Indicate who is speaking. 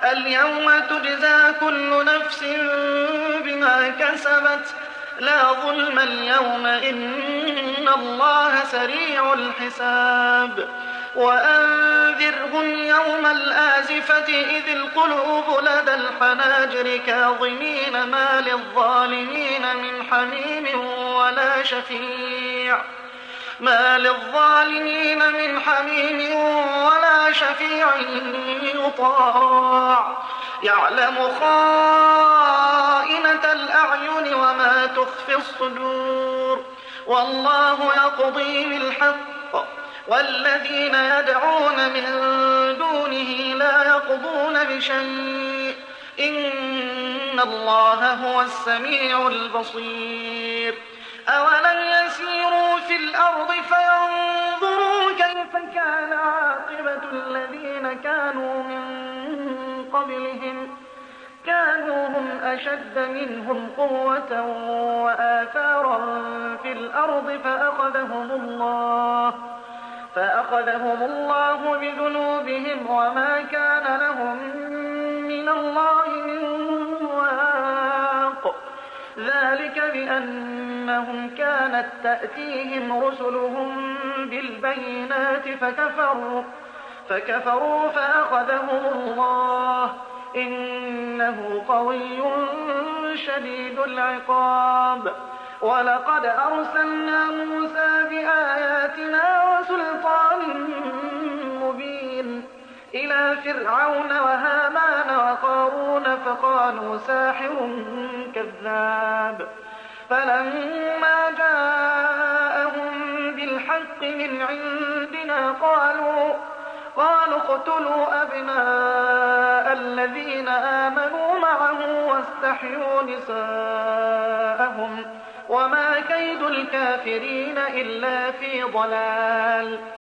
Speaker 1: اليوم تجزى كل نفس بما كسبت لا ظلم اليوم إن الله سريع الحساب وأنذرهم يوم الآزفة إذ القلوب لدى الحناجر كاظمين ما للظالمين من حميم ولا شفيع يطاع يعلم خائنة الأعين وما تخفي الصدور والله يقضي بالحق والذين يدعون من دونه لا يقضون بشيء إن الله هو السميع البصير أولم يسيروا في الأرض فينظروا كيف كان عاقبة الذين كانوا من قبلهم كانوا هم أشد منهم قوة وآثارا في الأرض فأخذهم الله بذنوبهم وما كان لهم من الله من واق ذلك بأنهم كانت تأتيهم رسلهم بالبينات فكفروا فأخذهم الله إنه قوي شديد العقاب ولقد أرسلنا موسى بآياتنا وسلطان مبين إلى فرعون وهامان وقارون فقالوا ساحر كذاب فلما جاءهم بالحق من عندنا قالوا اقتلوا أبناء الذين آمنوا معه واستحيوا نساءهم وما كيد الكافرين إلا في ضلال